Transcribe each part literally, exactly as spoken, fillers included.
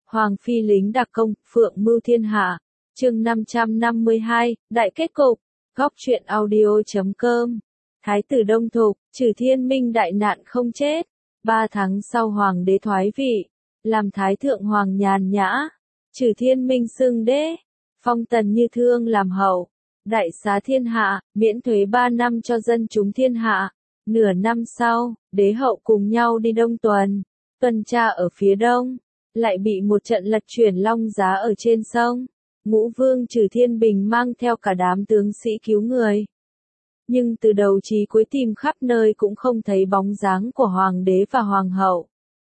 Hoàng phi lính đặc công, phượng mưu thiên hạ. Chương năm trăm năm mươi hai, đại kết cục. Góc truyện audio chấm com. Thái tử Đông Thục, Trừ Thiên Minh đại nạn không chết. Ba tháng sau hoàng đế thoái vị, làm thái thượng hoàng nhàn nhã. Trừ Thiên Minh xưng đế, phong Tần Như Thương làm hậu. Đại xá thiên hạ, miễn thuế ba năm cho dân chúng thiên hạ. Nửa năm sau, đế hậu cùng nhau đi đông tuần. Tuần tra ở phía đông, lại bị một trận lật chuyển long giá ở trên sông. Ngũ vương Trừ Thiên Bình mang theo cả đám tướng sĩ cứu người. Nhưng từ đầu chí cuối tìm khắp nơi cũng không thấy bóng dáng của hoàng đế và hoàng hậu.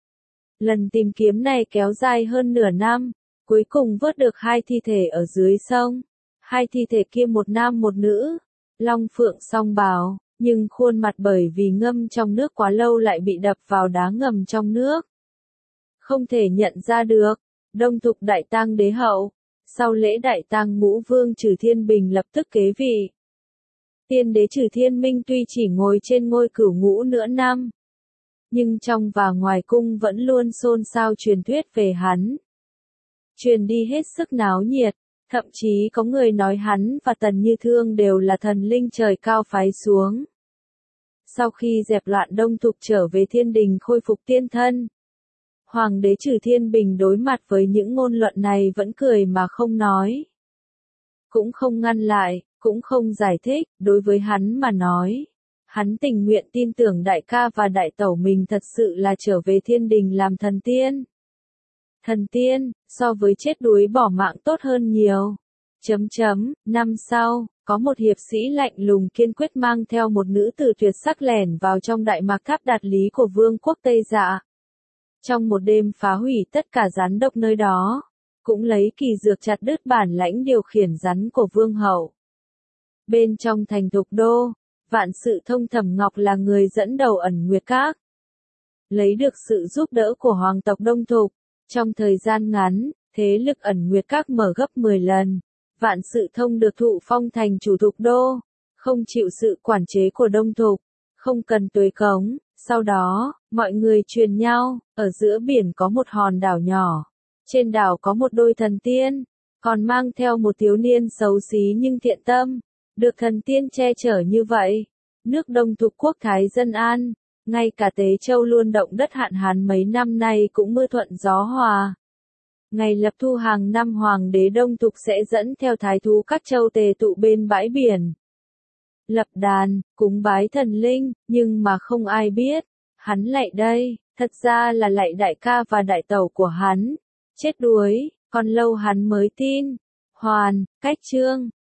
Lần tìm kiếm này kéo dài hơn nửa năm, cuối cùng vớt được hai thi thể ở dưới sông. Hai thi thể kia một nam một nữ, long phượng song bào, nhưng khuôn mặt bởi vì ngâm trong nước quá lâu lại bị đập vào đá ngầm trong nước. Không thể nhận ra được. Đông Thục đại tang đế hậu. Sau lễ đại tang ngũ vương Trừ Thiên Bình lập tức kế vị. Tiên đế Trừ Thiên Minh tuy chỉ ngồi trên ngôi cửu ngũ nửa năm, nhưng trong và ngoài cung vẫn luôn xôn xao truyền thuyết về hắn. Truyền đi hết sức náo nhiệt, thậm chí có người nói hắn và Tần Như Thương đều là thần linh trời cao phái xuống. Sau khi dẹp loạn Đông Thục trở về thiên đình khôi phục tiên thân, Hoàng đế Trừ Thiên Bình đối mặt với những ngôn luận này vẫn cười mà không nói. Cũng không ngăn lại, cũng không giải thích, đối với hắn mà nói. Hắn tình nguyện tin tưởng đại ca và đại tẩu mình thật sự là trở về thiên đình làm thần tiên. Thần tiên, so với chết đuối bỏ mạng tốt hơn nhiều. Chấm chấm, năm sau, có một hiệp sĩ lạnh lùng kiên quyết mang theo một nữ tử tuyệt sắc lẻn vào trong đại mạc tháp đạt lý của vương quốc Tây Dạ. Trong một đêm phá hủy tất cả rắn độc nơi đó, cũng lấy kỳ dược chặt đứt bản lãnh điều khiển rắn của vương hậu. Bên trong thành Thục Đô, vạn sự thông Thẩm Ngọc là người dẫn đầu ẩn nguyệt các. Lấy được sự giúp đỡ của hoàng tộc Đông Thục, trong thời gian ngắn, thế lực ẩn nguyệt các mở gấp mười lần. Vạn sự thông được thụ phong thành chủ Thục Đô, không chịu sự quản chế của Đông Thục, không cần tuế cống. Sau đó, mọi người truyền nhau, ở giữa biển có một hòn đảo nhỏ. Trên đảo có một đôi thần tiên, còn mang theo một thiếu niên xấu xí nhưng thiện tâm. Được thần tiên che chở như vậy, nước Đông Thục quốc thái dân an, ngay cả Tế Châu luôn động đất hạn hán mấy năm nay cũng mưa thuận gió hòa. Ngày lập thu hàng năm hoàng đế Đông Thục sẽ dẫn theo thái thú các châu tề tụ bên bãi biển. Lập đàn, cúng bái thần linh, nhưng mà không ai biết, hắn lạy đây, thật ra là lạy đại ca và đại tẩu của hắn. Chết đuối, còn lâu hắn mới tin. Hoàn, cách chương.